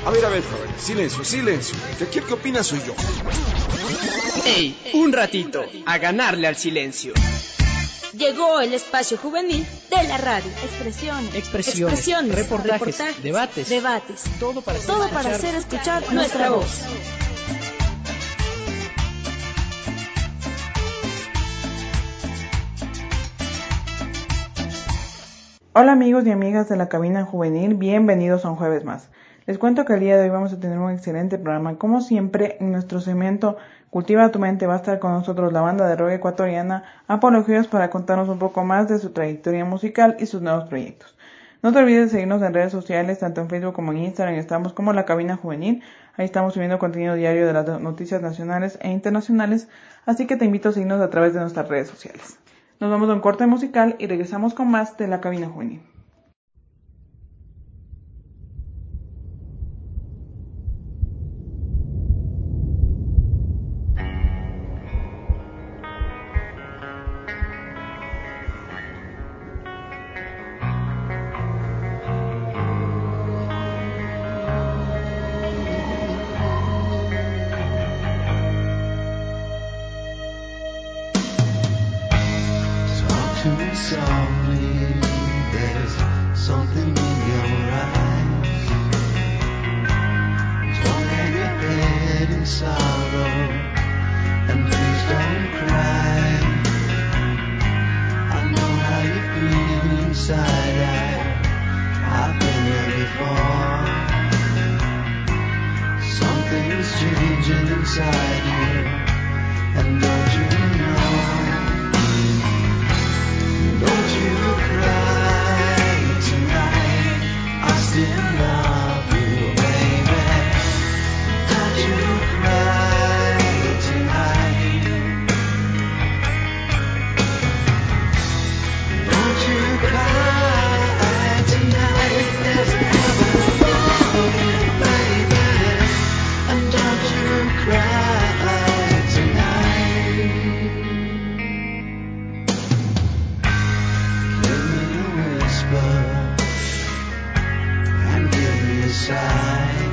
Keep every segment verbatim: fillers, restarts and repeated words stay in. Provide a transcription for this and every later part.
A ver, a ver, joven, silencio, silencio. Que aquí el que opina soy yo. ¡Ey! Un ratito, a ganarle al silencio. Llegó el espacio juvenil de la radio. Expresiones, Expresiones, expresiones reportajes, reportajes, debates, debates, todo para hacer, todo escuchar, para hacer escuchar nuestra voz. Hola amigos y amigas de la cabina juvenil, bienvenidos a un jueves más. Les cuento que el día de hoy vamos a tener un excelente programa. Como siempre, en nuestro segmento Cultiva tu mente va a estar con nosotros la banda de rock ecuatoriana Apologios para contarnos un poco más de su trayectoria musical y sus nuevos proyectos. No te olvides de seguirnos en redes sociales, tanto en Facebook como en Instagram, estamos como la cabina juvenil. Ahí estamos subiendo contenido diario de las noticias nacionales e internacionales, así que te invito a seguirnos a través de nuestras redes sociales. Nos vamos a un corte musical y regresamos con más de la cabina juvenil. Softly, there's something in your eyes. Don't hang your head in sorrow, and please don't cry. I know how you feel inside. I, I've been there before. Something's changing inside you, and don't you know? Don't you cry tonight, I still love you, baby. Don't you cry tonight. Don't you cry tonight, there's heaven above you, baby. And don't you cry tonight. And give me a sigh.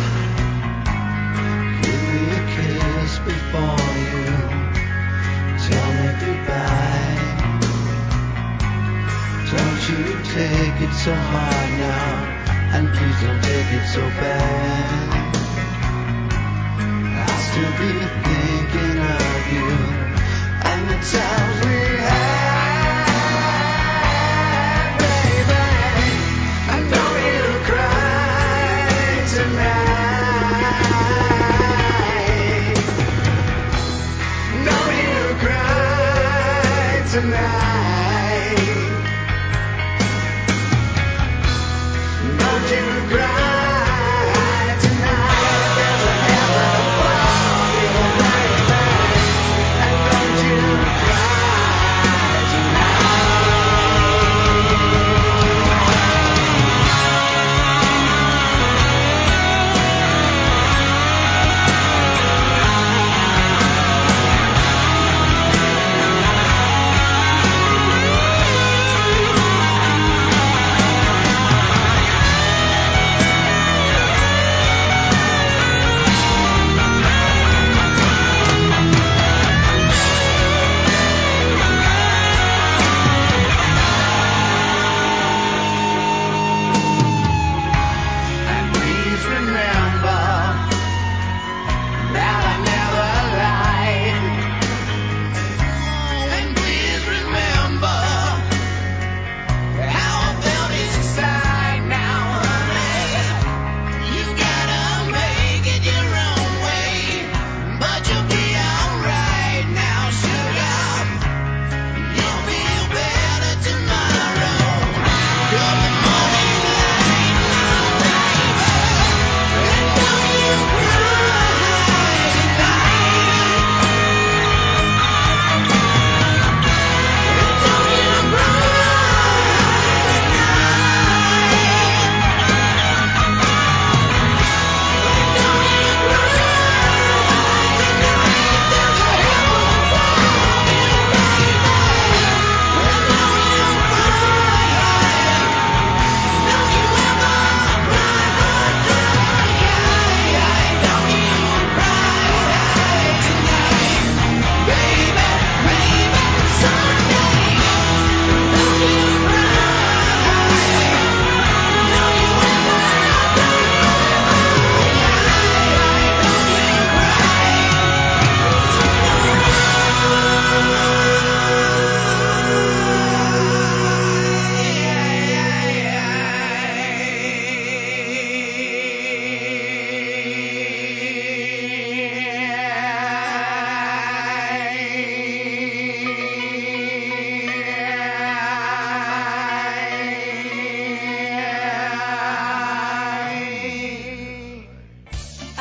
Give me a kiss before you tell me goodbye. Don't you take it so hard now, and please don't take it so bad. I'll still be thinking of you and the times we had. Tonight, don't you cry tonight. There's a heaven above you, baby, and don't you cry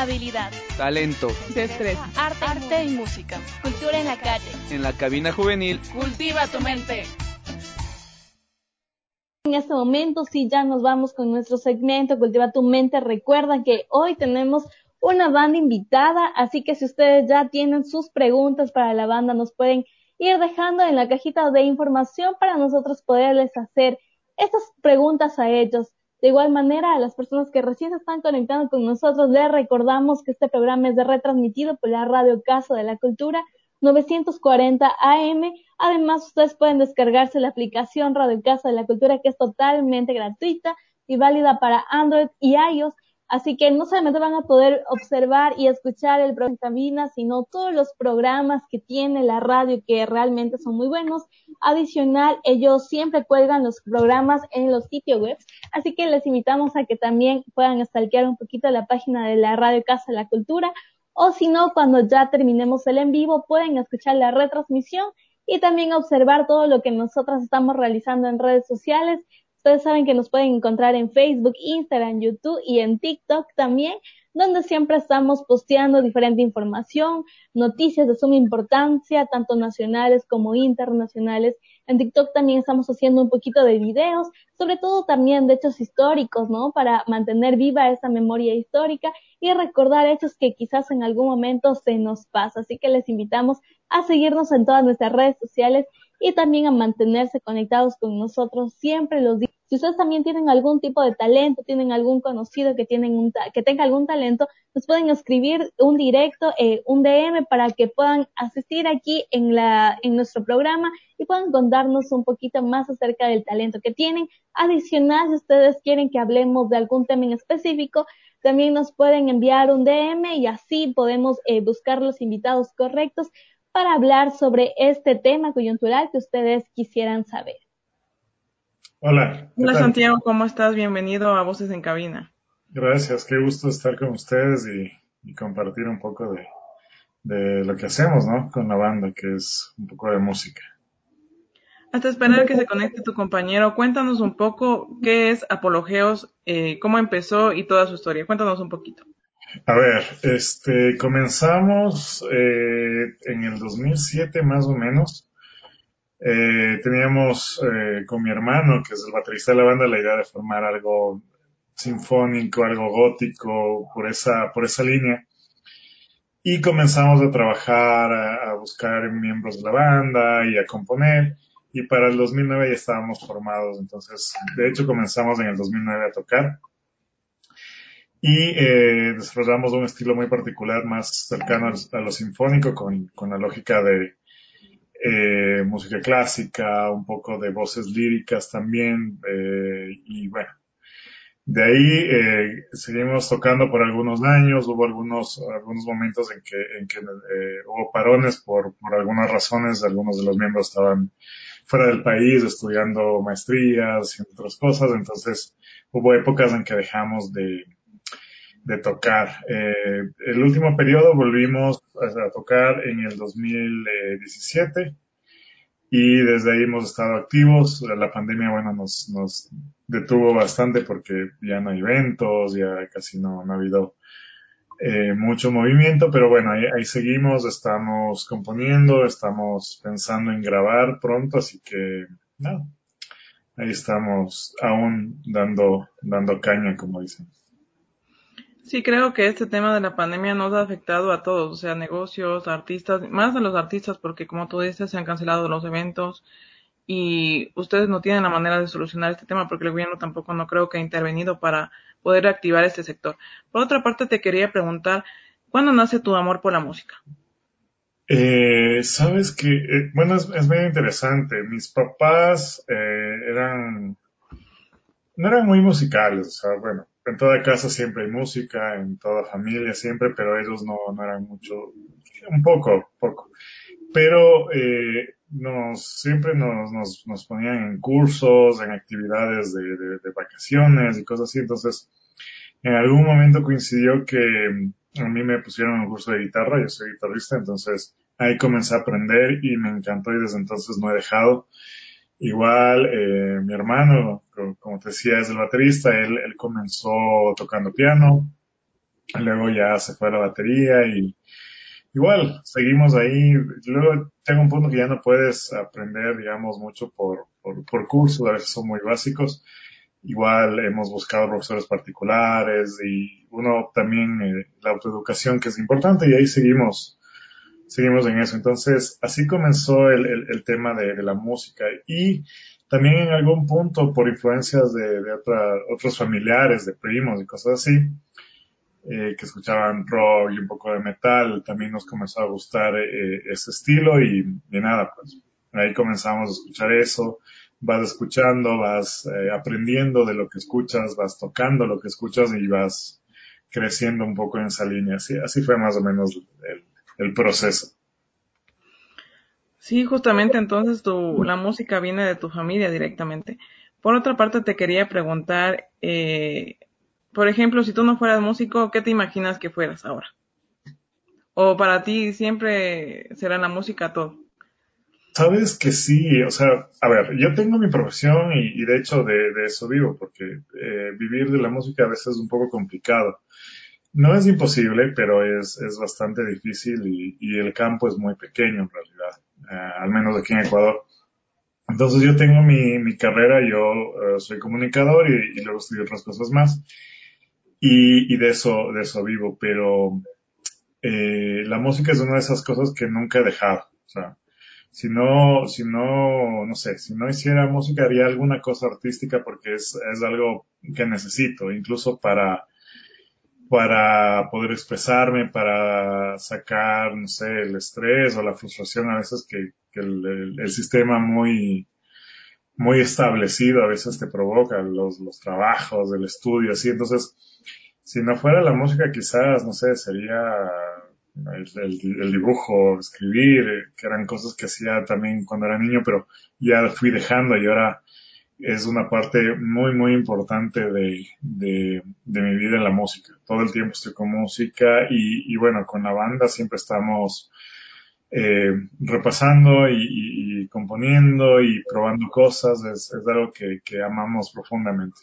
habilidad, talento, destreza, arte, arte y música, cultura en la calle. En la cabina juvenil, cultiva tu mente. En este momento sí ya nos vamos con nuestro segmento Cultiva tu mente. Recuerda que hoy tenemos una banda invitada, así que si ustedes ya tienen sus preguntas para la banda, nos pueden ir dejando en la cajita de información para nosotros poderles hacer estas preguntas a ellos. De igual manera, a las personas que recién se están conectando con nosotros, les recordamos que este programa es de retransmitido por la Radio Casa de la Cultura novecientos cuarenta A M. Además, ustedes pueden descargarse la aplicación Radio Casa de la Cultura, que es totalmente gratuita y válida para Android y iOS. Así que no solamente van a poder observar y escuchar el programa en cabina, sino todos los programas que tiene la radio, que realmente son muy buenos. Adicional, ellos siempre cuelgan los programas en los sitios web, así que les invitamos a que también puedan stalkear un poquito la página de la Radio Casa de la Cultura, o si no, cuando ya terminemos el en vivo, pueden escuchar la retransmisión y también observar todo lo que nosotros estamos realizando en redes sociales. Ustedes saben que nos pueden encontrar en Facebook, Instagram, YouTube y en TikTok también, donde siempre estamos posteando diferente información, noticias de suma importancia, tanto nacionales como internacionales. En TikTok también estamos haciendo un poquito de videos, sobre todo también de hechos históricos, ¿no? Para mantener viva esa memoria histórica y recordar hechos que quizás en algún momento se nos pasa. Así que les invitamos a seguirnos en todas nuestras redes sociales y también a mantenerse conectados con nosotros siempre los días. Si ustedes también tienen algún tipo de talento, tienen algún conocido que tienen un ta- que tenga algún talento, nos pueden escribir un directo, eh, un D M para que puedan asistir aquí en la en nuestro programa y puedan contarnos un poquito más acerca del talento que tienen. Adicional, si ustedes quieren que hablemos de algún tema en específico, también nos pueden enviar un D M y así podemos eh, buscar los invitados correctos para hablar sobre este tema coyuntural que ustedes quisieran saber. Hola. Hola tal? Santiago, ¿cómo estás? Bienvenido a Voces en Cabina. Gracias, qué gusto estar con ustedes y, y compartir un poco de, de lo que hacemos, ¿no? Con la banda, que es un poco de música. Hasta esperar que se conecte tu compañero, cuéntanos un poco qué es Apologeos, eh, cómo empezó y toda su historia. Cuéntanos un poquito. A ver, este, comenzamos eh, en el dos mil siete más o menos. Eh, teníamos eh, con mi hermano, que es el baterista de la banda, la idea de formar algo sinfónico, algo gótico, por esa, por esa línea. Y comenzamos a trabajar, a, a buscar miembros de la banda y a componer. Y para el dos mil nueve ya estábamos formados. Entonces, de hecho, comenzamos en el dos mil nueve a tocar. Y eh, desarrollamos un estilo muy particular, más cercano a lo sinfónico, con, con la lógica de eh, música clásica, un poco de voces líricas también. Eh, y bueno, de ahí eh, seguimos tocando por algunos años. Hubo algunos algunos momentos en que en que eh, hubo parones por por algunas razones. Algunos de los miembros estaban fuera del país estudiando maestrías y otras cosas. Entonces hubo épocas en que dejamos de de tocar. Eh, el último periodo volvimos a, a tocar en el dos mil diecisiete. Y desde ahí hemos estado activos. La pandemia, bueno, nos, nos detuvo bastante porque ya no hay eventos, ya casi no, no ha habido eh, mucho movimiento, pero bueno, ahí, ahí seguimos, estamos componiendo, estamos pensando en grabar pronto, así que, no, ahí estamos aún dando, dando caña, como dicen. Sí, creo que este tema de la pandemia nos ha afectado a todos, o sea, negocios, artistas, más a los artistas porque como tú dices, se han cancelado los eventos y ustedes no tienen la manera de solucionar este tema porque el gobierno tampoco no creo que ha intervenido para poder reactivar este sector. Por otra parte, te quería preguntar, ¿cuándo nace tu amor por la música? Eh, sabes que, eh, bueno, es, es medio interesante. Mis papás eh, eran, no eran muy musicales, o sea, bueno, en toda casa siempre hay música, en toda familia siempre, pero ellos no, no eran mucho, un poco, poco. Pero eh, nos siempre nos, nos, nos ponían en cursos, en actividades de, de, de vacaciones y cosas así. Entonces, en algún momento coincidió que mm, a mí me pusieron un curso de guitarra, yo soy guitarrista, entonces ahí comencé a aprender y me encantó y desde entonces no he dejado. Igual, eh, mi hermano, co- como te decía, es el baterista, él, él comenzó tocando piano, luego ya se fue a la batería y igual, seguimos ahí. Luego tengo un punto que ya no puedes aprender, digamos, mucho por, por, por cursos, a veces son muy básicos. Igual hemos buscado profesores particulares y uno también eh, la autoeducación que es importante y ahí seguimos, seguimos en eso. Entonces, así comenzó el, el, el tema de, de la música y también en algún punto por influencias de, de otra, otros familiares, de primos y cosas así, eh, que escuchaban rock y un poco de metal, también nos comenzó a gustar eh, ese estilo y, y nada, pues ahí comenzamos a escuchar eso, vas escuchando, vas eh, aprendiendo de lo que escuchas, vas tocando lo que escuchas y vas creciendo un poco en esa línea. Así, así fue más o menos el, el proceso. Sí, justamente entonces tu, la música viene de tu familia directamente. Por otra parte, te quería preguntar, eh, por ejemplo, si tú no fueras músico, ¿qué te imaginas que fueras ahora? ¿O para ti siempre será la música todo? Sabes que sí, o sea, a ver, yo tengo mi profesión y, y de hecho de, de eso vivo, porque eh, vivir de la música a veces es un poco complicado. No es imposible, pero es, es bastante difícil y, y el campo es muy pequeño en realidad, eh, al menos aquí en Ecuador. Entonces yo tengo mi, mi carrera, yo eh, soy comunicador y, y luego estudio otras cosas más y, y de eso, de eso vivo, pero eh, la música es una de esas cosas que nunca he dejado. O sea, si no, si no, no sé, si no hiciera música haría alguna cosa artística porque es, es algo que necesito, incluso para para poder expresarme, para sacar, no sé, el estrés o la frustración a veces que, que el, el- el sistema muy, muy establecido a veces te provoca, los, los trabajos, el estudio, así. Entonces, si no fuera la música, quizás, no sé, sería el, el- el dibujo, escribir, eh, que eran cosas que hacía también cuando era niño, pero ya fui dejando y ahora es una parte muy, muy importante de, de, de mi vida en la música. Todo el tiempo estoy con música y, y bueno, con la banda siempre estamos eh, repasando y, y- y componiendo y probando cosas. Es, es algo que, que amamos profundamente.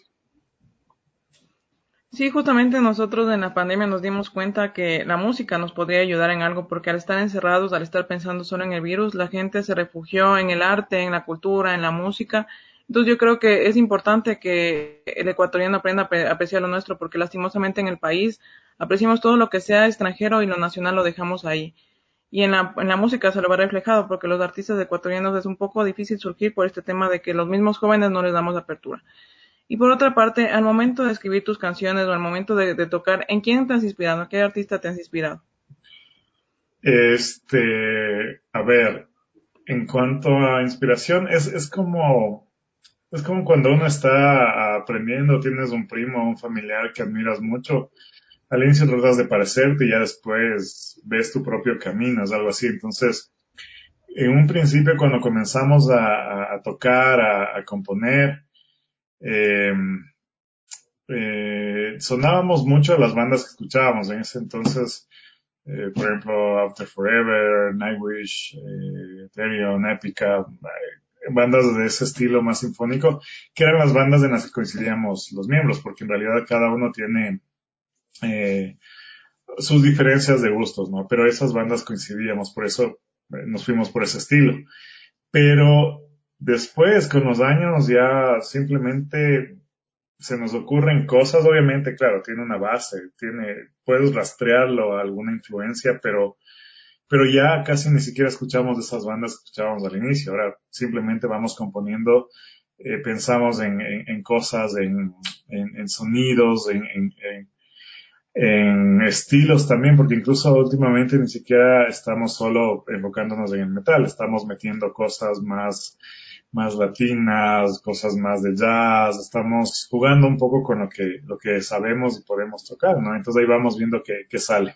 Sí, justamente nosotros en la pandemia nos dimos cuenta que la música nos podría ayudar en algo, porque al estar encerrados, al estar pensando solo en el virus, la gente se refugió en el arte, en la cultura, en la música. Entonces yo creo que es importante que el ecuatoriano aprenda a apre- apreciar lo nuestro, porque lastimosamente en el país apreciamos todo lo que sea extranjero y lo nacional lo dejamos ahí. Y en la, en la música se lo va reflejado, porque los artistas ecuatorianos es un poco difícil surgir por este tema de que los mismos jóvenes no les damos apertura. Y por otra parte, al momento de escribir tus canciones o al momento de, de tocar, ¿en quién te has inspirado? ¿En qué artista te has inspirado? Este, a ver, en cuanto a inspiración, es, es como, es como cuando uno está aprendiendo, tienes un primo, un familiar que admiras mucho. Al inicio tratas de parecerte y ya después ves tu propio camino, es algo así. Entonces, en un principio cuando comenzamos a, a- a tocar, a, a componer, eh, eh, sonábamos mucho a las bandas que escuchábamos en ese entonces, eh, por ejemplo, After Forever, Nightwish, eh, Therion, Epica, eh, bandas de ese estilo más sinfónico, que eran las bandas en las que coincidíamos los miembros, porque en realidad cada uno tiene eh, sus diferencias de gustos, ¿no? Pero esas bandas coincidíamos, por eso eh, nos fuimos por ese estilo. Pero después, con los años, ya simplemente se nos ocurren cosas, obviamente, claro, tiene una base, tiene, puedes rastrearlo a alguna influencia, pero, pero ya casi ni siquiera escuchamos de esas bandas que escuchábamos al inicio. Ahora simplemente vamos componiendo, eh, pensamos en, en, en cosas, en, en, en sonidos, en, en, en en estilos también, porque incluso últimamente ni siquiera estamos solo enfocándonos en el metal, estamos metiendo cosas más, más latinas, cosas más de jazz, estamos jugando un poco con lo que, lo que sabemos y podemos tocar, ¿no? Entonces ahí vamos viendo qué, qué sale.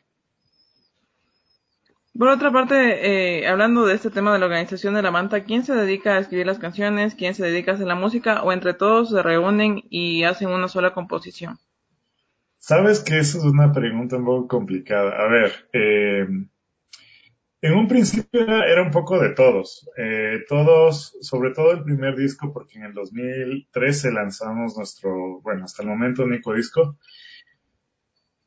Por otra parte, eh, hablando de este tema de la organización de la banda, ¿quién se dedica a escribir las canciones? ¿Quién se dedica a hacer la música? ¿O entre todos se reúnen y hacen una sola composición? Sabes que esa es una pregunta un poco complicada. A ver, eh, en un principio era, era un poco de todos, eh, todos, sobre todo el primer disco, porque en el dos mil trece lanzamos nuestro, bueno, hasta el momento único disco.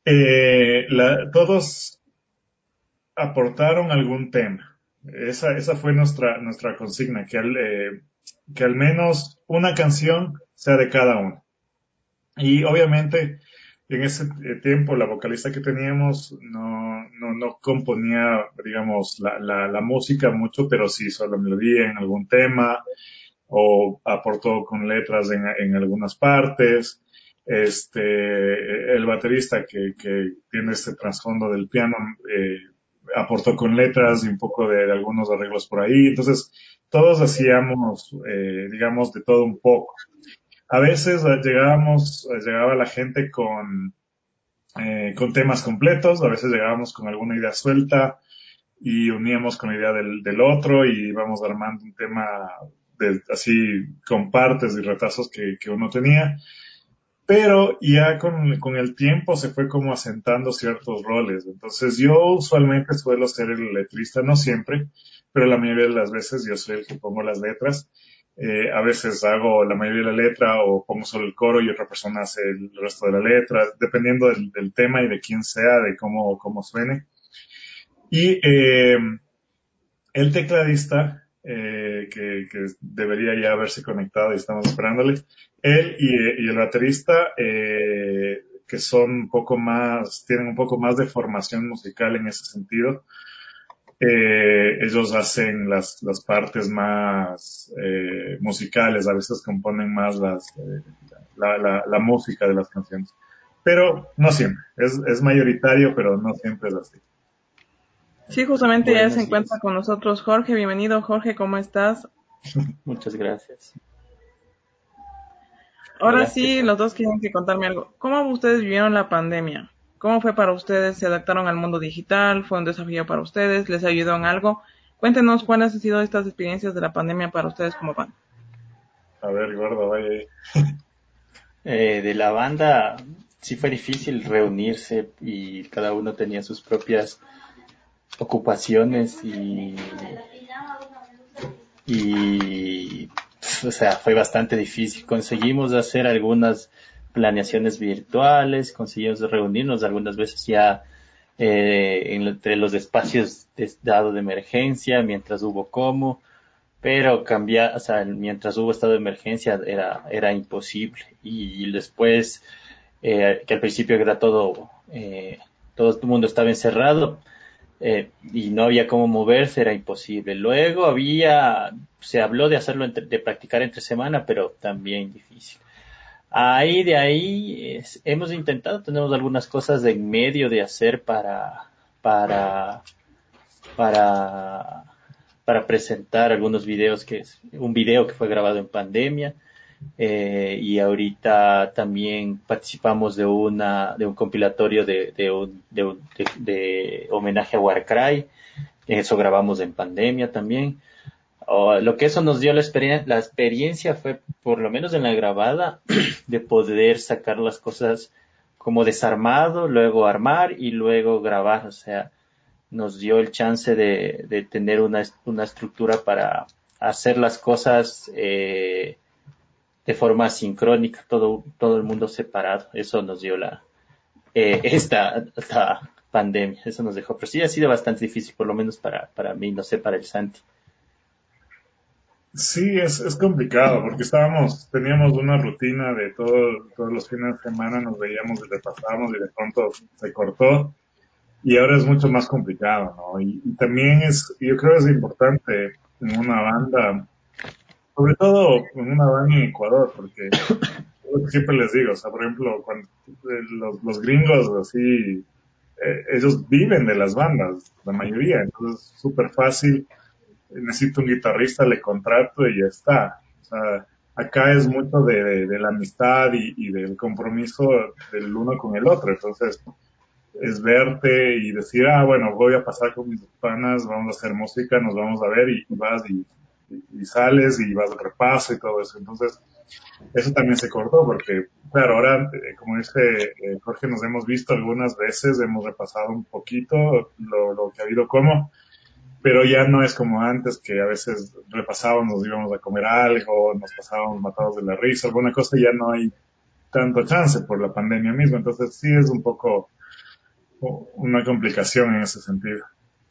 Eh, la- todos aportaron algún tema. Esa, esa fue nuestra, nuestra consigna, que al, eh, que al menos una canción sea de cada uno. Y obviamente en ese eh, tiempo la vocalista que teníamos no, no, no componía, digamos, la, la, la música mucho, pero sí hizo la melodía en algún tema o aportó con letras en, en algunas partes. Este, el baterista que, que tiene este trasfondo del piano eh, aportó con letras y un poco de, de algunos arreglos por ahí. Entonces, todos hacíamos, eh, digamos, de todo un poco. A veces eh, llegábamos, eh, llegaba la gente con, eh, con temas completos, a veces llegábamos con alguna idea suelta y uníamos con la idea del, del otro y íbamos armando un tema de, así con partes y retazos que, que uno tenía. Pero ya con, con el tiempo se fue como asentando ciertos roles. Entonces yo usualmente suelo ser el letrista, no siempre, pero la mayoría de las veces yo soy el que pongo las letras. Eh, a veces hago la mayoría de la letra o pongo solo el coro y otra persona hace el resto de la letra, dependiendo del, del tema y de quién sea, de cómo, cómo suene. Y eh, el tecladista, eh, que, que debería ya haberse conectado y estamos esperándole, él y, y el baterista, eh, que son un poco más, tienen un poco más de formación musical en ese sentido, eh, ellos hacen las, las partes más eh, musicales, a veces componen más las, eh, la, la, la música de las canciones. Pero no siempre, es, es mayoritario, pero no siempre es así. Sí, justamente ya Buenos se encuentra días. con nosotros Jorge. Bienvenido, Jorge, ¿cómo estás? Muchas gracias. Ahora Hola, ¿qué sí, tal? los dos tienen que contarme algo. ¿Cómo ustedes vivieron la pandemia? ¿Cómo fue para ustedes? ¿Se adaptaron al mundo digital? ¿Fue un desafío para ustedes? ¿Les ayudó en algo? Cuéntenos cuáles han sido estas experiencias de la pandemia para ustedes como banda. A ver, Gordo, vaya ahí. Eh, de la banda sí fue difícil reunirse y cada uno tenía sus propias ocupaciones y, y o sea, fue bastante difícil. Conseguimos hacer algunas planeaciones virtuales, conseguimos reunirnos algunas veces ya eh, en- entre los espacios de, dado de emergencia, mientras hubo como, pero cambiar, o sea, mientras hubo estado de emergencia era, era imposible. Y después, eh, que al principio era todo, eh, todo el mundo estaba encerrado, eh, y no había cómo moverse, era imposible. Luego había, se habló de hacerlo, entre- de practicar entre semana, pero también difícil. Ahí de ahí es- hemos intentado, tenemos algunas cosas de en medio de hacer para, para, para, para presentar algunos videos que es un video que fue grabado en pandemia, eh, y ahorita también participamos de una de un compilatorio de, de, un, de, un- de- de homenaje a Warcry, eso grabamos en pandemia también. O lo que eso nos dio la experiencia, la experiencia fue, por lo menos en la grabada, de poder sacar las cosas como desarmado, luego armar y luego grabar. O sea, nos dio el chance de, de tener una, una estructura para hacer las cosas eh, de forma sincrónica, todo, todo el mundo separado. Eso nos dio la, eh, esta, esta pandemia, eso nos dejó. Pero sí ha sido bastante difícil, por lo menos para, para mí, no sé, para el Santi. Sí, es, es complicado porque estábamos, teníamos una rutina de todo, todos los fines de semana nos veíamos y repasábamos y de pronto se cortó y ahora es mucho más complicado, ¿no? Y, y también es, yo creo que es importante en una banda, sobre todo en una banda en Ecuador, porque es lo que siempre les digo, o sea, por ejemplo, cuando eh, los, los gringos así, eh, ellos viven de las bandas, la mayoría, entonces es súper fácil, necesito un guitarrista, le contrato y ya está. O sea, acá es mucho de, de, de la amistad y, y del compromiso del uno con el otro. Entonces, es verte y decir, ah, bueno, voy a pasar con mis panas, vamos a hacer música, nos vamos a ver y, y vas y, y, y sales y vas al repaso y todo eso. Entonces, eso también se cortó porque, claro, ahora, eh, como dice eh, Jorge, nos hemos visto algunas veces, hemos repasado un poquito lo, lo que ha habido como, pero ya no es como antes que a veces repasábamos, nos íbamos a comer algo, nos pasábamos matados de la risa, alguna cosa, ya no hay tanto chance por la pandemia misma, entonces sí es un poco una complicación en ese sentido.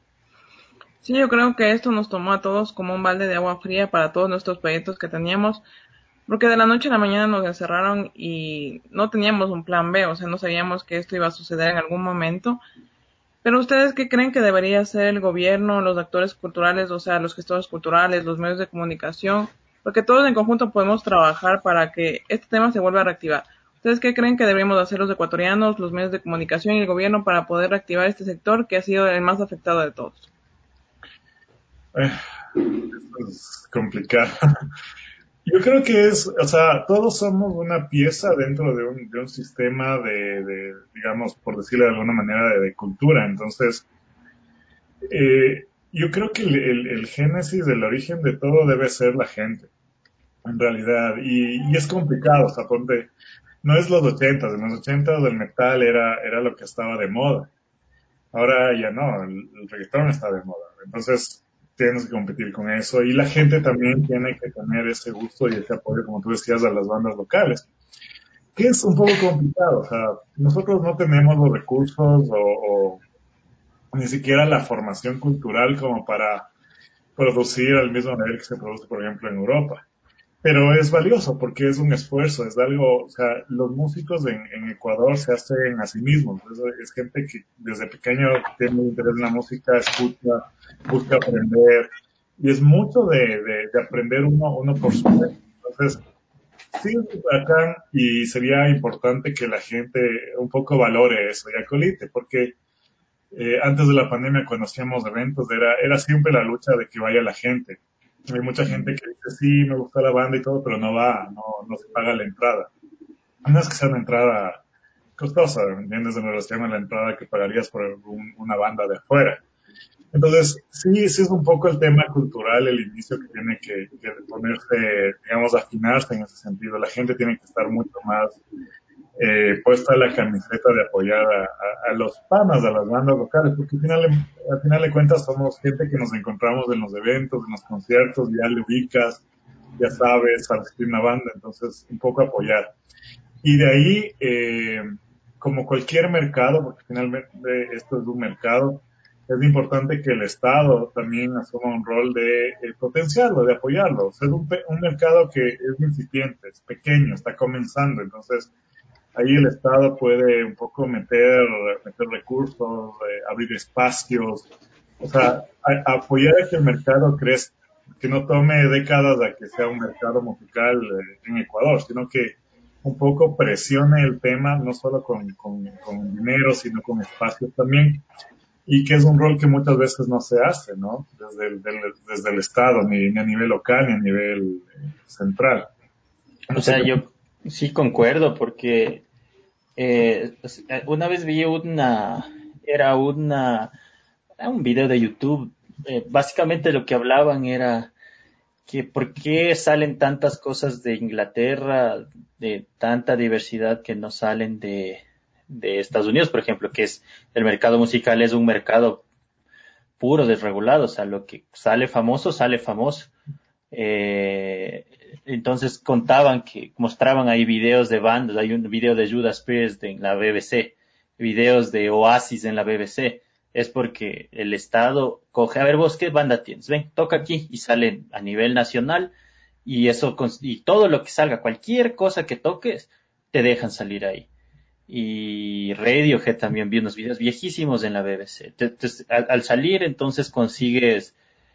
Sí, yo creo que esto nos tomó a todos como un balde de agua fría para todos nuestros proyectos que teníamos, porque de la noche a la mañana nos encerraron y no teníamos un plan B, o sea, no sabíamos que esto iba a suceder en algún momento. Pero ustedes, ¿qué creen que debería hacer el gobierno, los actores culturales, o sea, los gestores culturales, los medios de comunicación? Porque todos en conjunto podemos trabajar para que este tema se vuelva a reactivar. ¿Ustedes qué creen que deberíamos hacer los ecuatorianos, los medios de comunicación y el gobierno para poder reactivar este sector que ha sido el más afectado de todos? Eh, esto es complicado. Yo creo que es, o sea, todos somos una pieza dentro de un, de un sistema de, de, digamos, por decirlo de alguna manera, de, de cultura. Entonces, eh, yo creo que el, el, el génesis, el origen de todo debe ser la gente, en realidad. Y, y es complicado, o sea, ponte, no es los ochentas, en los ochentas el metal era, era lo que estaba de moda. Ahora ya no, el, el reggaetón está de moda. Entonces, tienes que competir con eso. Y la gente también tiene que tener ese gusto y ese apoyo, como tú decías, a las bandas locales. Que es un poco complicado. O sea, nosotros no tenemos los recursos o, o ni siquiera la formación cultural como para producir al mismo nivel que se produce, por ejemplo, en Europa. Pero es valioso porque es un esfuerzo, es algo, o sea, los músicos en, en Ecuador se hacen a sí mismos. Es, es gente que desde pequeño tiene interés en la música, escucha, busca aprender. Y es mucho de, de, de aprender uno, uno por su cuenta. Entonces, sí, acá, y sería importante que la gente un poco valore eso y acolite, porque eh, antes de la pandemia, cuando hacíamos eventos, era, era siempre la lucha de que vaya la gente. Hay mucha gente que dice, sí, me gusta la banda y todo, pero no va, no, no se paga la entrada. No es que sea una entrada costosa, ¿entiendes? En relación a la entrada que pagarías por un- una banda de afuera. Entonces, sí, sí es un poco el tema cultural, el inicio que tiene que, que ponerse, digamos, afinarse en ese sentido. La gente tiene que estar mucho más eh, puesta la camiseta de apoyar a, a- a los panas, a las bandas locales, porque al final, de- al final de cuentas somos gente que nos encontramos en los eventos, en los conciertos, ya le ubicas, ya sabes, sabes que hay una banda, entonces un poco apoyar. Y de ahí, eh, como cualquier mercado, porque finalmente esto es un mercado, es importante que el Estado también asuma un rol de eh, potenciarlo, de apoyarlo. O sea, es un, pe- un mercado que es incipiente, es pequeño, está comenzando, entonces ahí el Estado puede un poco meter, meter recursos, eh, abrir espacios, o sea, a- apoyar a que el mercado crezca, que no tome décadas a que sea un mercado musical eh, en Ecuador, sino que un poco presione el tema, no solo con, con, con dinero, sino con espacios también, y que es un rol que muchas veces no se hace, ¿no? Desde el, del- desde el Estado, ni, ni a nivel local, ni a nivel eh, central. O No sé sea, qué. yo sí concuerdo porque eh, pues, eh, una vez vi una, era una, era un video de YouTube. Eh, básicamente lo que hablaban era que por qué salen tantas cosas de Inglaterra, de tanta diversidad que no salen de, de Estados Unidos, por ejemplo, que es el mercado musical es un mercado puro, desregulado, o sea, lo que sale famoso, sale famoso. Eh, entonces contaban que mostraban ahí videos de bandas, hay un video de Judas Priest en la B B C, videos de Oasis en la B B C. Es porque el Estado coge, a ver vos qué banda tienes, ven, toca aquí y salen a nivel nacional y eso cons- y todo lo que salga, cualquier cosa que toques, te dejan salir ahí. Y Radiohead también vi unos videos viejísimos en la B B C. Te- te- al, al salir entonces consigues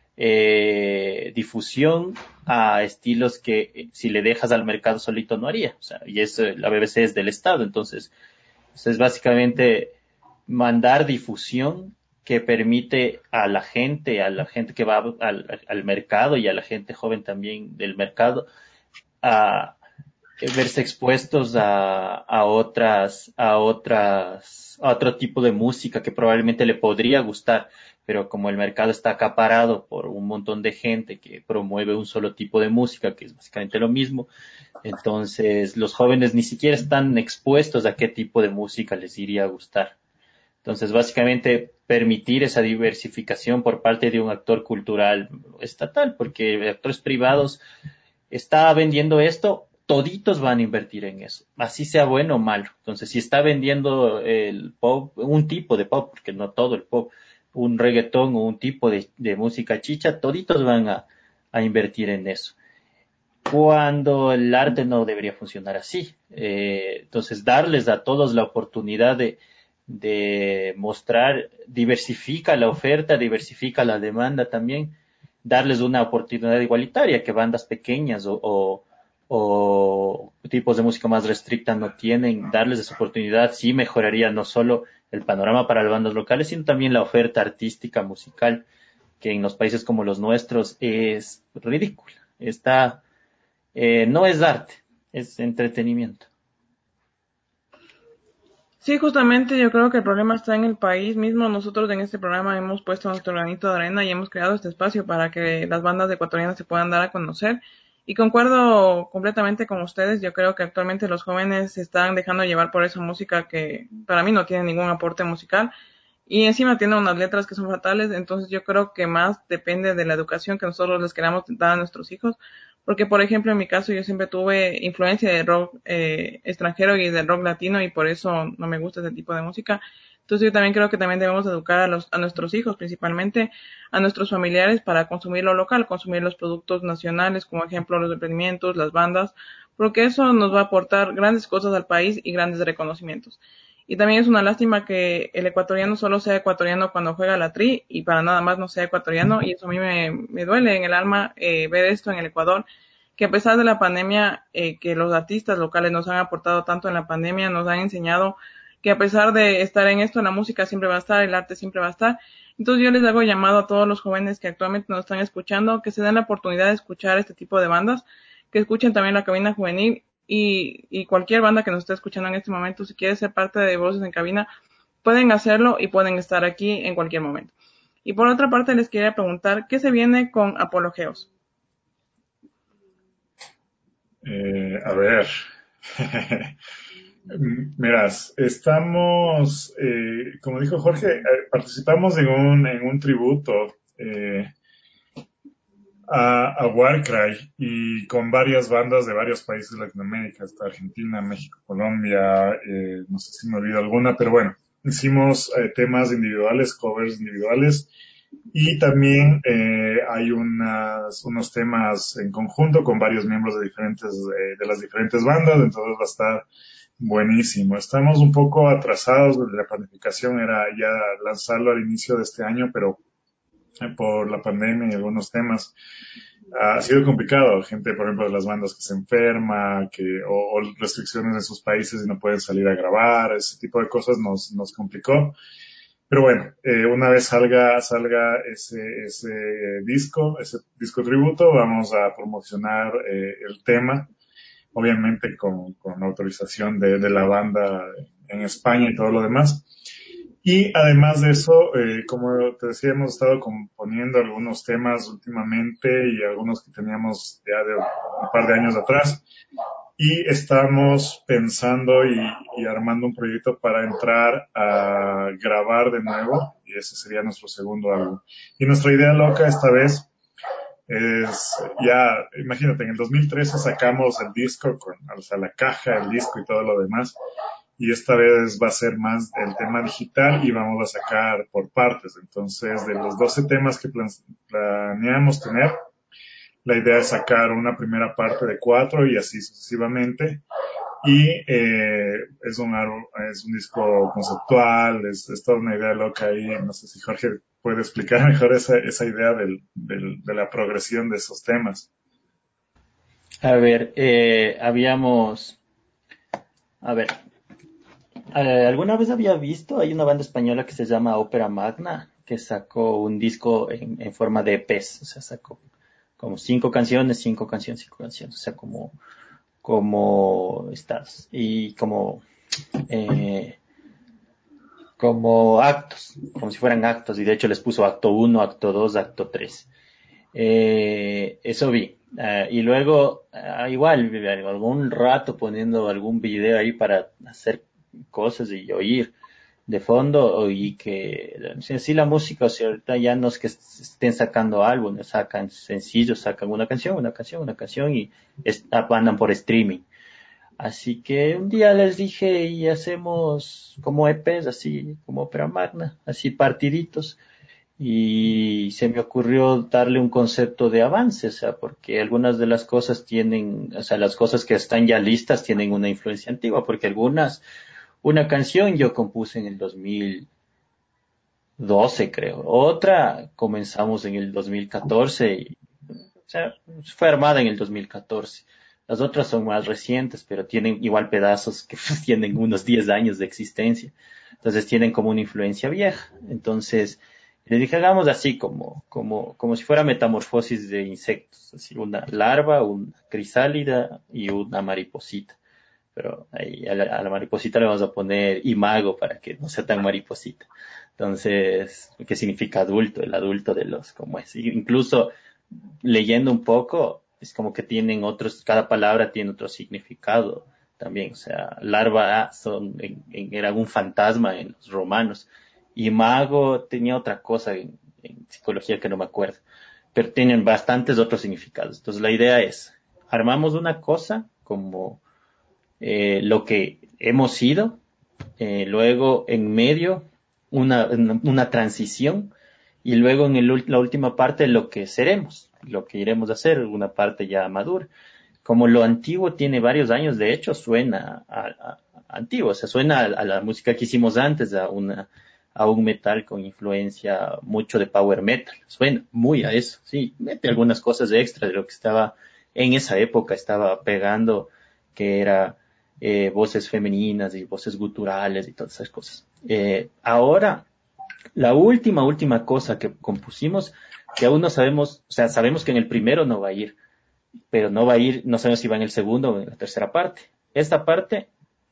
eh, difusión a estilos que eh, si le dejas al mercado solito no haría. O sea, y eso, la B B C es del Estado, entonces pues, es básicamente mandar difusión que permite a la gente, a la gente que va al, al mercado y a la gente joven también del mercado a verse expuestos a, a otras, a otras, a otro tipo de música que probablemente le podría gustar, pero como el mercado está acaparado por un montón de gente que promueve un solo tipo de música, que es básicamente lo mismo, entonces los jóvenes ni siquiera están expuestos a qué tipo de música les iría a gustar. Entonces, básicamente, permitir esa diversificación por parte de un actor cultural estatal, porque actores privados está vendiendo esto, toditos van a invertir en eso, así sea bueno o malo. Entonces, si está vendiendo el pop, un tipo de pop, porque no todo el pop, un reggaetón o un tipo de, de música chicha, toditos van a, a invertir en eso. Cuando el arte no debería funcionar así. Eh, entonces, darles a todos la oportunidad de, de mostrar, diversifica la oferta, diversifica la demanda también, darles una oportunidad igualitaria que bandas pequeñas o, o, o tipos de música más restricta no tienen, darles esa oportunidad sí mejoraría no solo el panorama para las bandas locales, sino también la oferta artística musical, que en los países como los nuestros es ridícula. Está, eh, no es arte, es entretenimiento. Sí, justamente yo creo que el problema está en el país mismo. Nosotros en este programa hemos puesto nuestro granito de arena y hemos creado este espacio para que las bandas ecuatorianas se puedan dar a conocer. Y concuerdo completamente con ustedes. Yo creo que actualmente los jóvenes se están dejando llevar por esa música que para mí no tiene ningún aporte musical. Y encima tiene unas letras que son fatales. Entonces yo creo que más depende de la educación que nosotros les queramos dar a nuestros hijos. Porque, por ejemplo, en mi caso yo siempre tuve influencia de rock eh, extranjero y del rock latino y por eso no me gusta ese tipo de música. Entonces yo también creo que también debemos educar a, los, a nuestros hijos, principalmente a nuestros familiares, para consumir lo local, consumir los productos nacionales, como ejemplo los emprendimientos, las bandas, porque eso nos va a aportar grandes cosas al país y grandes reconocimientos. Y también es una lástima que el ecuatoriano solo sea ecuatoriano cuando juega la tri y para nada más no sea ecuatoriano, y eso a mí me, me duele en el alma eh, ver esto en el Ecuador, que a pesar de la pandemia, eh, que los artistas locales nos han aportado tanto en la pandemia, nos han enseñado que a pesar de estar en esto, la música siempre va a estar, el arte siempre va a estar. Entonces yo les hago llamado a todos los jóvenes que actualmente nos están escuchando, que se den la oportunidad de escuchar este tipo de bandas, que escuchen también la cabina juvenil y, y cualquier banda que nos esté escuchando en este momento, si quiere ser parte de Voces en Cabina, pueden hacerlo y pueden estar aquí en cualquier momento. Y por otra parte les quería preguntar, ¿qué se viene con Apologeos? Eh, a ver, miras, estamos, eh, como dijo Jorge, eh, participamos en un, en un tributo eh, a, a Warcry y con varias bandas de varios países de Latinoamérica, hasta Argentina, México, Colombia, eh, no sé si me olvido alguna, pero bueno, hicimos eh, temas individuales, covers individuales. Y también eh, hay unas, unos temas en conjunto con varios miembros de diferentes eh, de las diferentes bandas, entonces va a estar buenísimo. Estamos un poco atrasados, la planificación era ya lanzarlo al inicio de este año, pero eh, por la pandemia y algunos temas ha sido complicado. Gente, por ejemplo, de las bandas que se enferma, que o, o restricciones en sus países y no pueden salir a grabar, ese tipo de cosas nos, nos complicó. Pero bueno, eh, una vez salga, salga ese, ese disco, ese disco tributo, vamos a promocionar eh, el tema, obviamente con, con autorización de, de la banda en España y todo lo demás. Y además de eso, eh, como te decía, hemos estado componiendo algunos temas últimamente y algunos que teníamos ya de un par de años atrás. Y estamos pensando y, y armando un proyecto para entrar a grabar de nuevo, y ese sería nuestro segundo álbum. Y nuestra idea loca esta vez es, ya, imagínate, en el dos mil trece sacamos el disco con, o sea, la caja, el disco y todo lo demás, y esta vez va a ser más el tema digital y vamos a sacar por partes. Entonces, de los doce temas que plan, planeamos tener, la idea es sacar una primera parte de cuatro y así sucesivamente. Y eh, es un es un disco conceptual, es, es toda una idea loca ahí. No sé si Jorge puede explicar mejor esa, esa idea del, del, de la progresión de esos temas. A ver, eh, habíamos, a ver, eh, alguna vez había visto, hay una banda española que se llama Ópera Magna, que sacó un disco en, en forma de E Pes, o sea, sacó como cinco canciones, cinco canciones, cinco canciones, o sea, como, como estas, y como, eh, como actos, como si fueran actos, y de hecho les puso acto uno, acto dos, acto tres. Eh, eso vi. Uh, y luego, uh, igual, algún rato poniendo algún video ahí para hacer cosas y oír. de fondo y que en sí la música, o sea, ahorita ya no es que estén sacando álbumes, sacan sencillos, sacan una canción, una canción, una canción y es, andan por streaming. Así que un día les dije y hacemos como E Pes, así como ópera magna, así partiditos. Y se me ocurrió darle un concepto de avance, o sea, porque algunas de las cosas tienen, o sea, las cosas que están ya listas tienen una influencia antigua, porque algunas, una canción yo compuse en el dos mil doce, creo, otra comenzamos en el dos mil catorce, y, o sea, fue armada en el dos mil catorce. Las otras son más recientes, pero tienen igual pedazos que pues, tienen unos diez años de existencia. Entonces tienen como una influencia vieja. Entonces, le dije, hagamos así como, como, como si fuera metamorfosis de insectos. Así, una larva, una crisálida y una mariposita. Pero ahí a la, a la mariposita le vamos a poner imago para que no sea tan mariposita. Entonces, ¿qué significa adulto? El adulto de los, como es. Incluso leyendo un poco, es como que tienen otros, cada palabra tiene otro significado también. O sea, larva son, en, en, era un fantasma en los romanos. Y mago tenía otra cosa en, en psicología que no me acuerdo. Pero tienen bastantes otros significados. Entonces la idea es, armamos una cosa como eh, lo que hemos sido, eh, luego en medio una, una transición y luego en el, la última parte lo que seremos, lo que iremos a hacer, una parte ya madura. Como lo antiguo tiene varios años, de hecho suena a, a, a antiguo, o sea, suena a, a la música que hicimos antes, a una a un metal con influencia mucho de power metal, suena muy a eso, sí, mete algunas cosas extra de lo que estaba en esa época, estaba pegando, que era eh, voces femeninas y voces guturales y todas esas cosas. Eh, ahora, la última, última cosa que compusimos, que aún no sabemos, o sea, sabemos que en el primero no va a ir, pero no va a ir, no sabemos si va en el segundo o en la tercera parte. Esta parte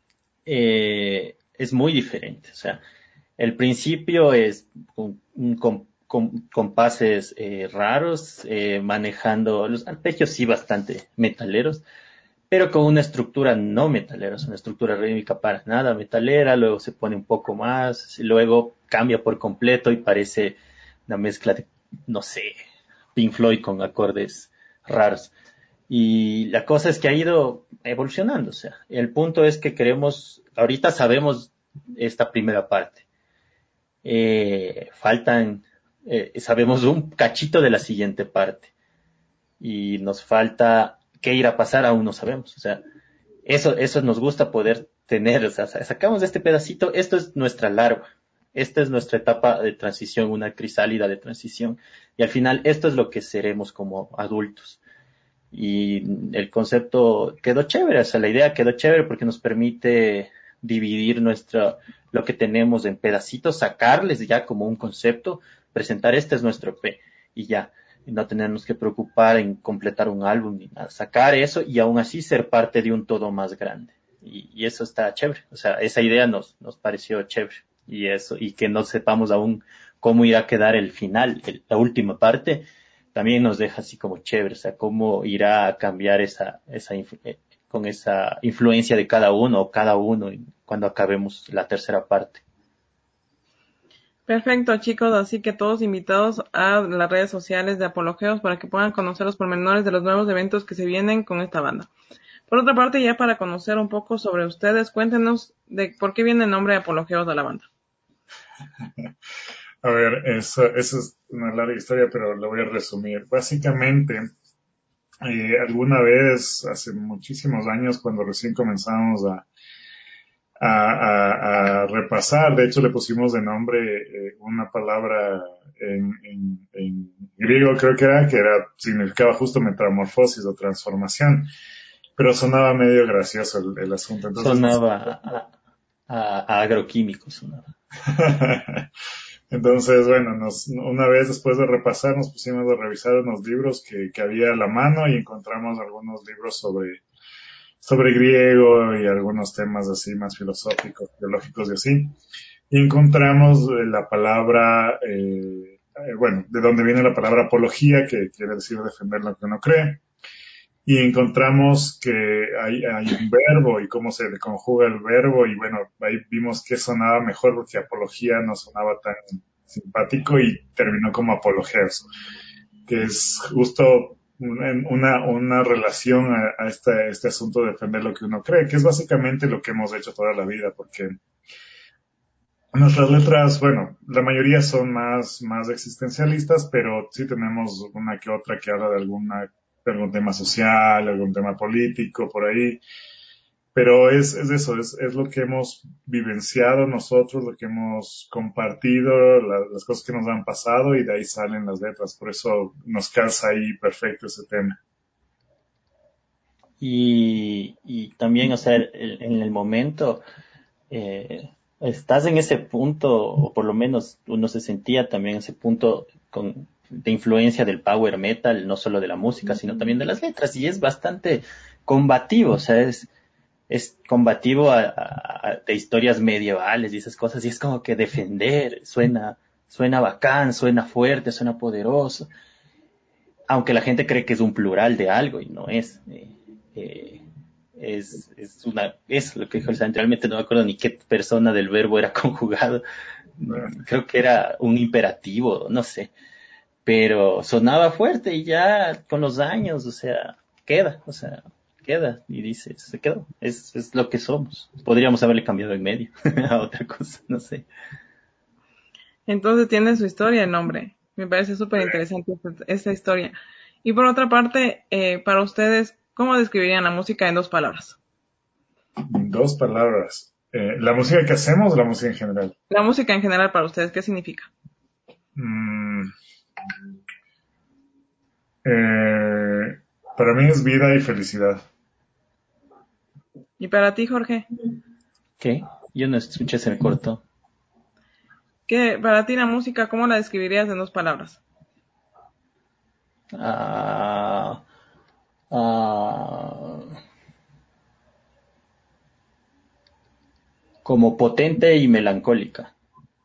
eh, es muy diferente, o sea, el principio es un, un com, com, compases eh, raros, eh, manejando los arpegios sí bastante metaleros, pero con una estructura no metalera, es una estructura rítmica para nada metalera, luego se pone un poco más, luego cambia por completo y parece una mezcla de, no sé, Pink Floyd con acordes raros. Y la cosa es que ha ido evolucionando, o sea, el punto es que queremos, ahorita sabemos esta primera parte. Eh, faltan, eh, sabemos un cachito de la siguiente parte y nos falta qué irá a pasar, aún no sabemos, o sea, eso, eso nos gusta poder tener, o sea, sacamos este pedacito, esto es nuestra larva, esta es nuestra etapa de transición, una crisálida de transición, y al final esto es lo que seremos como adultos. Y el concepto quedó chévere, o sea, la idea quedó chévere porque nos permite dividir nuestra, lo que tenemos en pedacitos, sacarles ya como un concepto, presentar este es nuestro E P y ya, y no tenernos que preocupar en completar un álbum ni nada, sacar eso y aún así ser parte de un todo más grande. Y, y eso está chévere, o sea, esa idea nos, nos pareció chévere y eso, y que no sepamos aún cómo irá a quedar el final, el, la última parte, también nos deja así como chévere, o sea, cómo irá a cambiar esa, esa, con esa influencia de cada uno o cada uno cuando acabemos la tercera parte. Perfecto, chicos, así que todos invitados a las redes sociales de Apologeos para que puedan conocer los pormenores de los nuevos eventos que se vienen con esta banda. Por otra parte, ya para conocer un poco sobre ustedes, cuéntenos de por qué viene el nombre de Apologeos de la banda. A ver, eso, eso es una larga historia, pero la voy a resumir. Básicamente, eh, alguna vez, hace muchísimos años, cuando recién comenzamos a, a, a, a repasar, de hecho le pusimos de nombre eh, una palabra en, en, en griego, creo que era, que era, significaba justo metamorfosis o transformación, pero sonaba medio gracioso el, el asunto. Entonces, sonaba a, a, a agroquímico, sonaba. Entonces, bueno, nos, una vez después de repasar, nos pusimos a revisar unos libros que, que había a la mano y encontramos algunos libros sobre, sobre griego y algunos temas así más filosóficos, teológicos y así. Y encontramos la palabra, eh, eh, bueno, de dónde viene la palabra apología, que quiere decir defender lo que uno cree. y encontramos que hay, hay un verbo y cómo se le conjuga el verbo y bueno, ahí vimos que sonaba mejor porque apología no sonaba tan simpático y terminó como apologeos, que es justo una, una relación a, a este, este asunto de defender lo que uno cree, que es básicamente lo que hemos hecho toda la vida, porque nuestras letras, bueno, la mayoría son más, más existencialistas, pero sí tenemos una que otra que habla de alguna, de algún tema social, algún tema político, por ahí. Pero es, es eso, es, es lo que hemos vivenciado nosotros, lo que hemos compartido, la- las cosas que nos han pasado y de ahí salen las letras. Por eso nos calza ahí perfecto ese tema. Y, y también, o sea, el- en el momento, eh, estás en ese punto, o por lo menos uno se sentía también en ese punto con, de influencia del power metal, no solo de la música, sino también de las letras, y es bastante combativo, o sea, es, es combativo a, a- a- de historias medievales y esas cosas, y es como que defender, suena, suena bacán, suena fuerte, suena poderoso, aunque la gente cree que es un plural de algo y no es. Eh, eh, es, es una, es lo que dijo el Santi, realmente no me acuerdo ni qué persona del verbo era conjugado, creo que era un imperativo, no sé, pero sonaba fuerte y ya con los años, o sea, queda, o sea, queda y dices, se quedó, es, es lo que somos. Podríamos haberle cambiado en medio a otra cosa, no sé. Entonces tiene su historia el nombre. Me parece súper interesante esta, esta historia. Y por otra parte, eh, para ustedes, ¿cómo describirían la música en dos palabras? Dos palabras. Eh, ¿la música que hacemos o la música en general? La música en general para ustedes, ¿qué significa? Mm, eh, para mí es vida y felicidad. Y para ti, Jorge, ¿Qué? Yo no escuché, se me cortó. ¿qué para ti la música, cómo la describirías en dos palabras? Ah, ah, como potente y melancólica.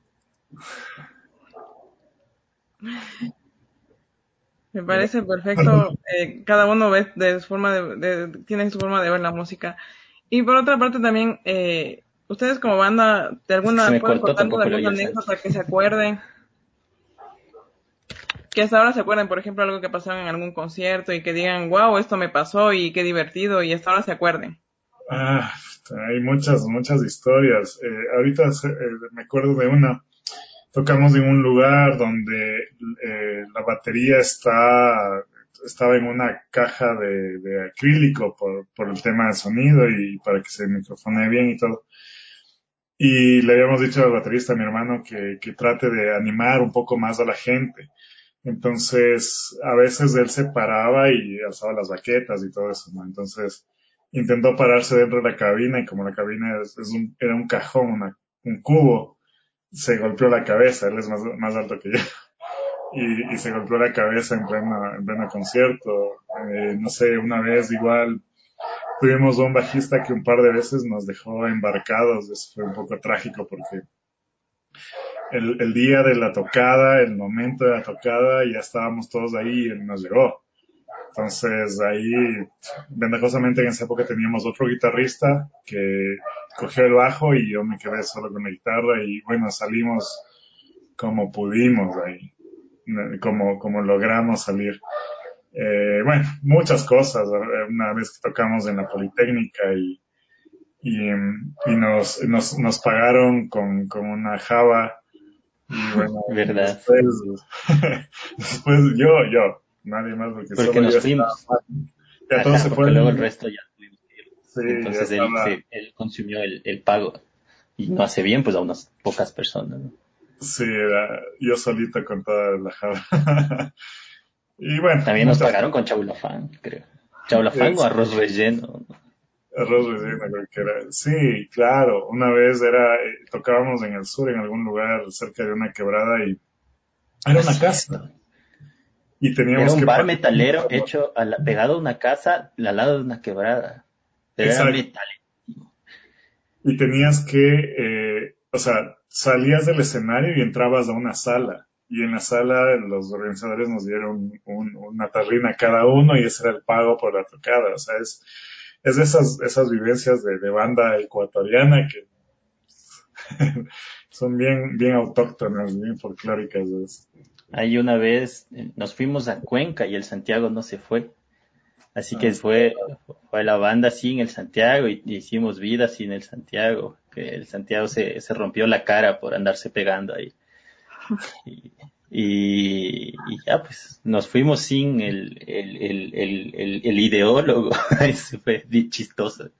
Me parece perfecto. Eh, cada uno ve de su forma de, de- tiene su forma de ver la música. Y por otra parte también, eh, ustedes como banda, de Es que se alguna, me pueden cortó, contarnos de tampoco lo oí alguna el Santi. anécdota que se acuerden, que hasta ahora se acuerden, por ejemplo, algo que pasó en algún concierto y que digan, wow, esto me pasó y qué divertido, y hasta ahora se acuerden. Ah, hay muchas, muchas historias. Eh, ahorita se- eh, me acuerdo de una. Tocamos en un lugar donde eh, la batería está, estaba en una caja de, de acrílico por, por el tema del sonido y para que se microfonee bien y todo. Y le habíamos dicho al baterista, a mi hermano, que, que trate de animar un poco más a la gente. Entonces, a veces él se paraba y alzaba las baquetas y todo eso, ¿no? Entonces, intentó pararse dentro de la cabina y como la cabina es, es un, era un cajón, una- un cubo, se golpeó la cabeza, él es más, más alto que yo, y, y se golpeó la cabeza en pleno, en pleno concierto. Eh, no sé, una vez igual tuvimos un bajista que un par de veces nos dejó embarcados, eso fue un poco trágico porque el, el día de la tocada, el momento de la tocada, ya estábamos todos ahí y él nos llegó. Entonces ahí, ventajosamente en esa época teníamos otro guitarrista que cogió el bajo y yo me quedé solo con la guitarra y bueno, salimos como pudimos ahí, como, como logramos salir. Eh, bueno, muchas cosas. Una vez que tocamos en la Politécnica y, y, y nos, nos, nos pagaron con, con una java y bueno, ¿Verdad? después, después yo, yo, nadie más porque Porque solo yo nos estaba, fuimos. ya todos Ajá, se porque luego el fueron, resto ya tuvimos que ir. sí, ya Entonces él, estaba, se, él consumió el, el pago. Y no hace bien, pues, a unas pocas personas, ¿no? sí, era yo solito con toda la java. Y bueno, También nos muchas pagaron con chaulafán, creo. Chaulafán o cosas. arroz relleno, ¿no? Arroz relleno, creo que era. Sí, claro. Una vez era, eh, tocábamos en el sur, en algún lugar cerca de una quebrada y era Ah, una cierto. casa. Y Era teníamos un que bar pagar. metalero hecho a la- pegado a una casa al lado de una quebrada. Pero era Exacto. metal. Y tenías que, eh, o sea, salías del escenario y entrabas a una sala. y en la sala los organizadores nos dieron un, una tarrina a cada uno y ese era el pago por la tocada. O sea, es, es de esas, esas vivencias de, de banda ecuatoriana que son bien, bien autóctonas, bien folclóricas. ¿Ves? Ahí una vez eh, nos fuimos a Cuenca y el Santiago no se fue. Así que fue, fue la banda sin el Santiago y, y hicimos vida sin el Santiago. Que el Santiago se, se rompió la cara por andarse pegando ahí. Y, y, y ya pues nos fuimos sin el, el, el, el, el, el ideólogo. Eso fue di- chistoso.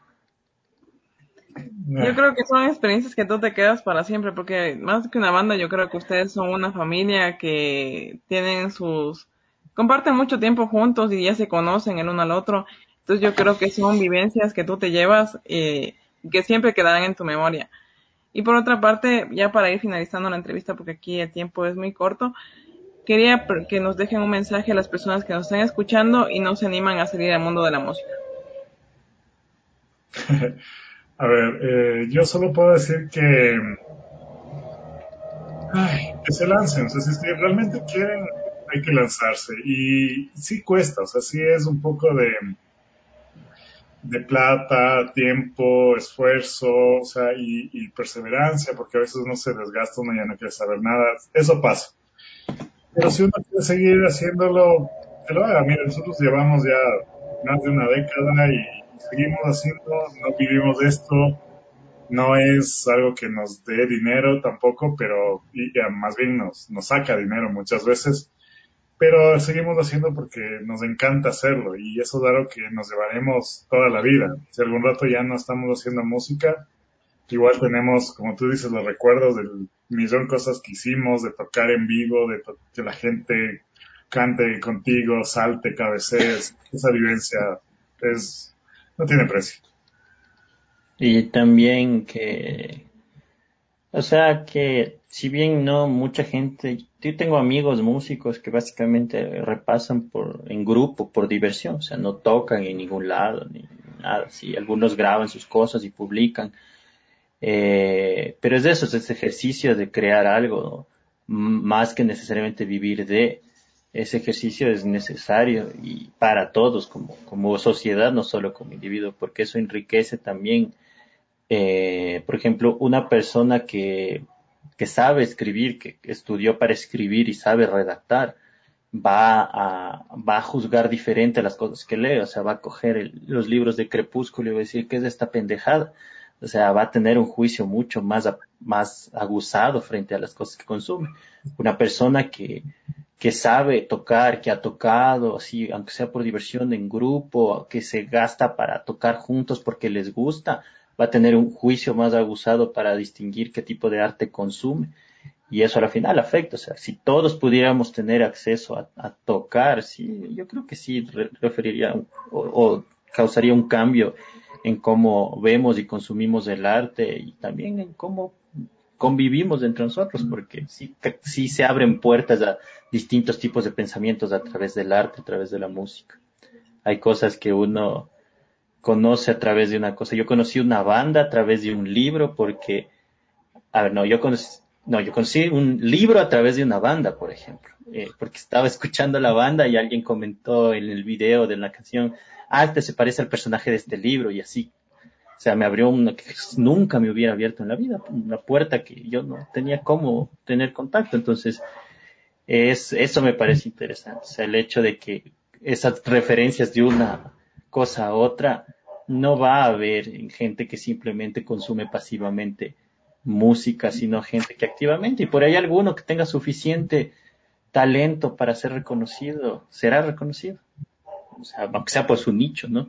Yo creo que son experiencias que tú te quedas para siempre, porque más que una banda, yo creo que ustedes son una familia que tienen sus, comparten mucho tiempo juntos y ya se conocen el uno al otro. Entonces yo creo que son vivencias que tú te llevas eh, y que siempre quedarán en tu memoria. Y por otra parte, ya para ir finalizando la entrevista, porque aquí el tiempo es muy corto, quería pr- que nos dejen un mensaje a las personas que nos están escuchando y no se animan a salir al mundo de la música. A ver, eh, yo solo puedo decir que, ay, que se lancen, o sea, si es que realmente quieren, hay que lanzarse. Y sí cuesta, o sea, sí es un poco de, de plata, tiempo, esfuerzo, o sea, y, y perseverancia, porque a veces uno se desgasta, uno ya no quiere saber nada. Eso pasa. Pero si uno quiere seguir haciéndolo, que lo haga. Mira, nosotros llevamos ya más de una década y, y seguimos haciendo, no vivimos de esto. No es algo que nos dé dinero tampoco, pero y, y más bien nos, nos saca dinero muchas veces. Pero seguimos haciendo porque nos encanta hacerlo y eso es algo que nos llevaremos toda la vida. Si algún rato ya no estamos haciendo música, igual tenemos, como tú dices, los recuerdos del millón de cosas que hicimos, de tocar en vivo, de to- que la gente cante contigo, salte, cabecee. Esa vivencia es, no tiene precio. Y también que, o sea, que si bien no mucha gente, yo tengo amigos músicos que básicamente repasan por, en grupo, por diversión, o sea, no tocan en ningún lado, ni nada, sí, algunos graban sus cosas y publican, eh, pero es de eso, es ese ejercicio de crear algo, ¿no? M- más que necesariamente vivir de, ese ejercicio es necesario y para todos como, como sociedad, no solo como individuo, porque eso enriquece también eh, por ejemplo, una persona que, que sabe escribir, que estudió para escribir y sabe redactar, va a, va a juzgar diferente las cosas que lee, o sea, va a coger el- los libros de Crepúsculo y va a decir, ¿qué es esta pendejada? O sea, va a tener un juicio mucho más, a- más aguzado frente a las cosas que consume. Una persona que, que sabe tocar, que ha tocado, así, aunque sea por diversión en grupo, que se gasta para tocar juntos porque les gusta, va a tener un juicio más aguzado para distinguir qué tipo de arte consume. Y eso al final afecta, o sea, si todos pudiéramos tener acceso a, a tocar, sí, yo creo que sí re- referiría un- o, o causaría un cambio en cómo vemos y consumimos el arte y también en cómo convivimos entre nosotros, porque sí, que- sí se abren puertas a distintos tipos de pensamientos a través del arte, a través de la música. Hay cosas que uno conoce a través de una cosa. Yo conocí una banda a través de un libro porque a ver, no, yo conocí, no, yo conocí un libro a través de una banda, por ejemplo, eh, porque estaba escuchando la banda y alguien comentó en el video de la canción, ah, este se parece al personaje de este libro y así. O sea, me abrió una que nunca me hubiera abierto en la vida, una puerta que yo no tenía cómo tener contacto. Entonces, es, eso me parece interesante. O sea, el hecho de que esas referencias de una cosa a otra no va a haber en gente que simplemente consume pasivamente música, sino gente que activamente, y por ahí alguno que tenga suficiente talento para ser reconocido, será reconocido. O sea, aunque sea por su nicho, ¿no?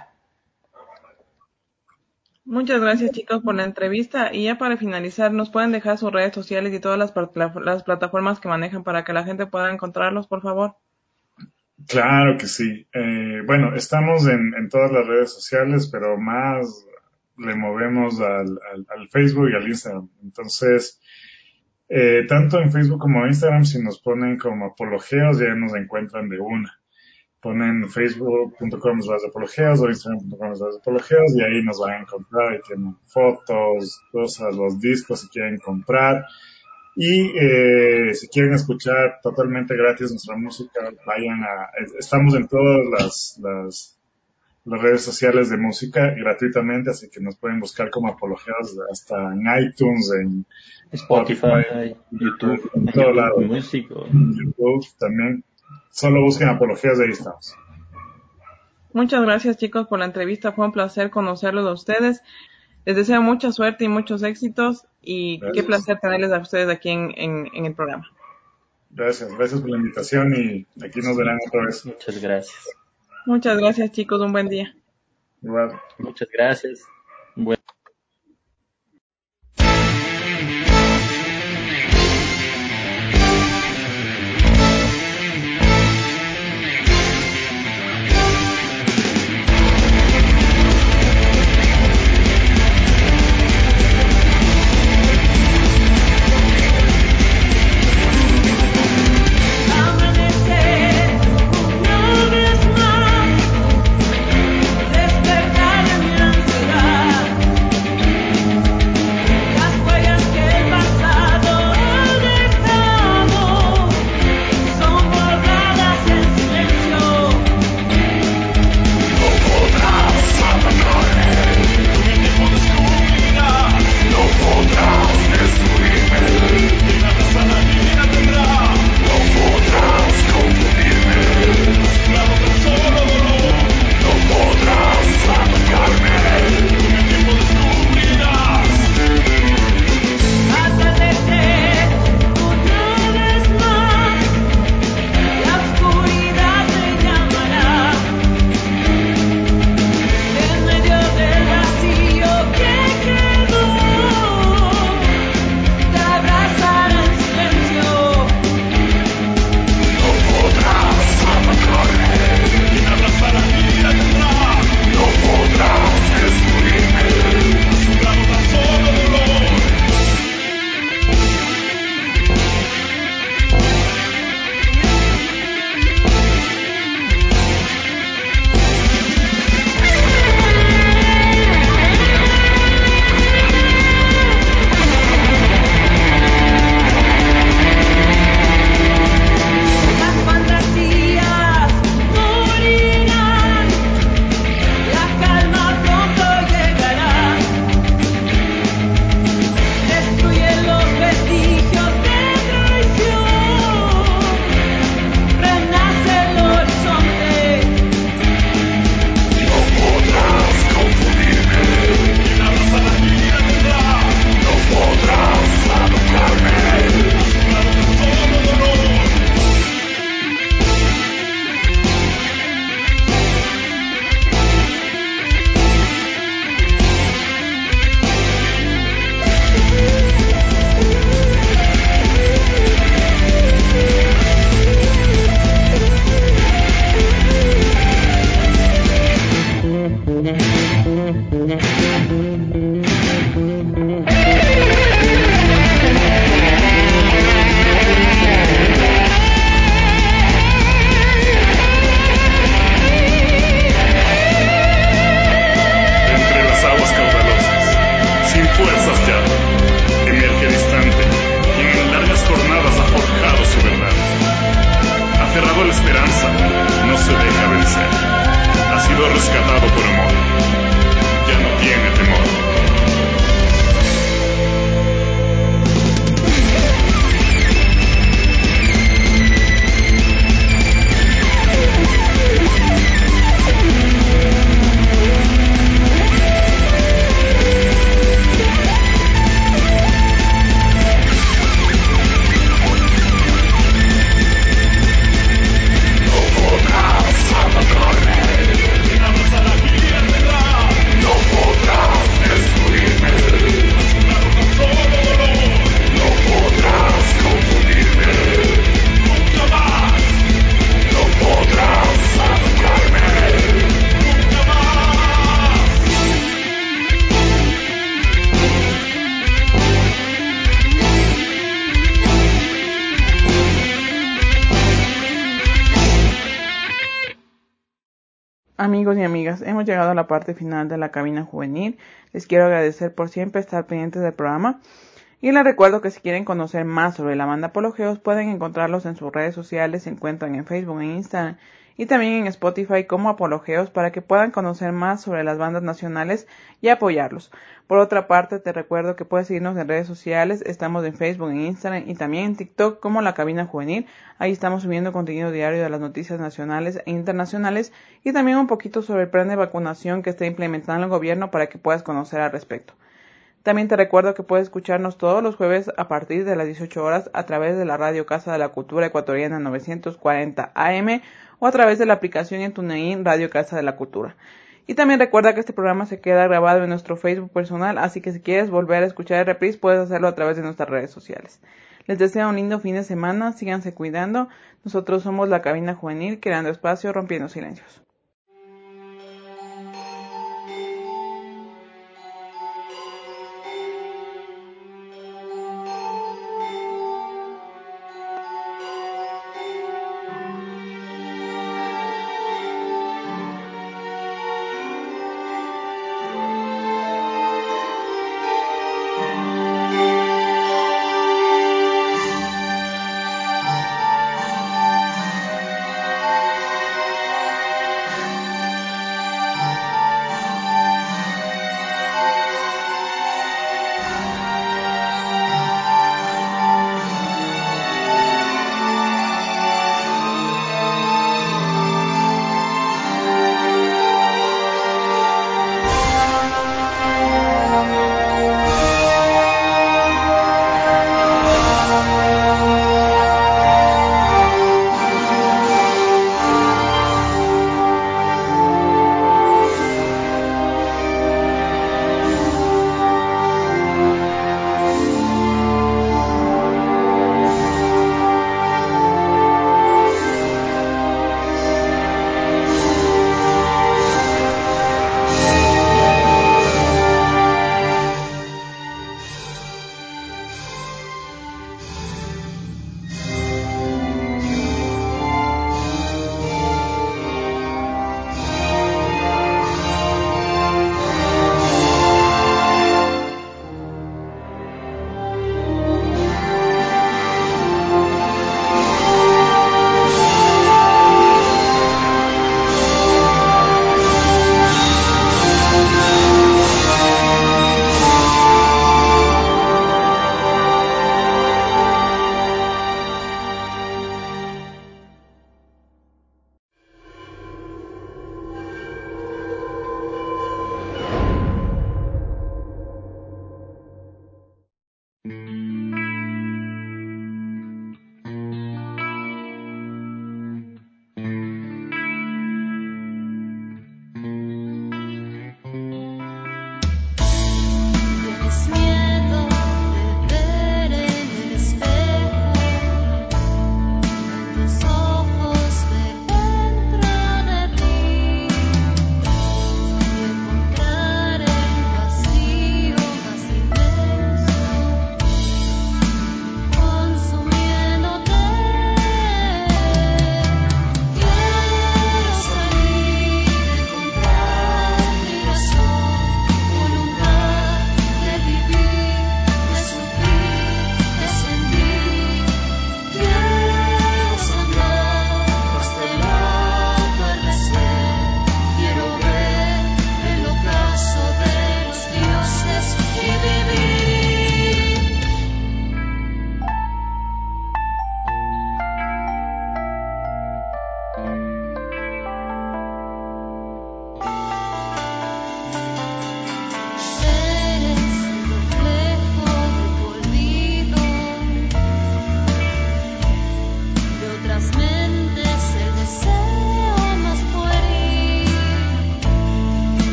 Muchas gracias chicos por la entrevista y ya para finalizar, ¿nos pueden dejar sus redes sociales y todas las, pla- las plataformas que manejan para que la gente pueda encontrarlos, por favor? Claro que sí. Eh, bueno, estamos en, en todas las redes sociales, pero más le movemos al, al, al Facebook y al Instagram. Entonces, eh, tanto en Facebook como en Instagram, si nos ponen como apologeos, ya nos encuentran de una. Ponen facebook punto com slash apologeos o instagram punto com slash apologeos y ahí nos van a encontrar. Ahí tienen fotos, cosas, los discos si quieren comprar. Y eh, si quieren escuchar totalmente gratis nuestra música, vayan a... Estamos en todas las, las, las redes sociales de música gratuitamente, así que nos pueden buscar como Apologeados hasta en iTunes, en Spotify, Spotify, YouTube, en en todo YouTube lado. Music. o- YouTube también. Solo busquen Apologías, de ahí estamos. Muchas gracias, chicos, por la entrevista. Fue un placer conocerlos a ustedes. Les deseo mucha suerte y muchos éxitos. Y Gracias. qué placer tenerles a ustedes aquí en, en, en el programa. Gracias, gracias por la invitación y aquí nos verán otra vez. Muchas gracias. Muchas gracias, chicos. Un buen día. Igual. Muchas gracias. Buen- Amigos y amigas, hemos llegado a la parte final de la cabina juvenil. Les quiero agradecer por siempre estar pendientes del programa. Y les recuerdo que si quieren conocer más sobre la banda Apologeos, pueden encontrarlos en sus redes sociales, se encuentran en Facebook e Instagram y también en Spotify como Apologeos para que puedan conocer más sobre las bandas nacionales y apoyarlos. Por otra parte, te recuerdo que puedes seguirnos en redes sociales, estamos en Facebook, en Instagram y también en TikTok como La Cabina Juvenil. Ahí estamos subiendo contenido diario de las noticias nacionales e internacionales y también un poquito sobre el plan de vacunación que está implementando el gobierno para que puedas conocer al respecto. También te recuerdo que puedes escucharnos todos los jueves a partir de las dieciocho horas a través de la Radio Casa de la Cultura Ecuatoriana novecientos cuarenta A M o a través de la aplicación en TuneIn Radio Casa de la Cultura. Y también recuerda que este programa se queda grabado en nuestro Facebook personal, así que si quieres volver a escuchar el reprise puedes hacerlo a través de nuestras redes sociales. Les deseo un lindo fin de semana, síganse cuidando. Nosotros somos La Cabina Juvenil, creando espacio, rompiendo silencios.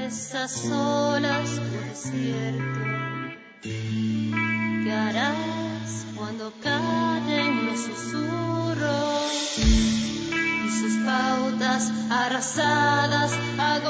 esas olas por desierto. ¿Qué harás cuando callen los susurros y sus pautas arrasadas?